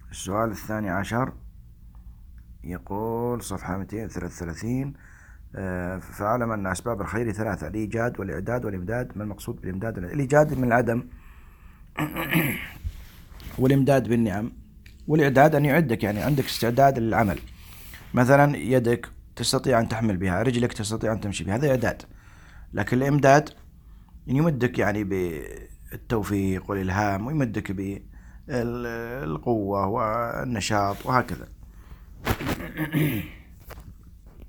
السؤال 12 يقول صفحة 233. فاعلم أن أسباب الخير 3: الإيجاد والإعداد والإمداد. ما المقصود بالإمداد؟ الإيجاد من العدم، والإمداد بالنعم، والإعداد أن يعدك، يعني عندك استعداد للعمل. مثلا يدك تستطيع أن تحمل بها، رجلك تستطيع أن تمشي بها، هذا إعداد. لكن الإمداد أن يمدك يعني بالتوفيق والإلهام، ويمدك بالقوة والنشاط وهكذا.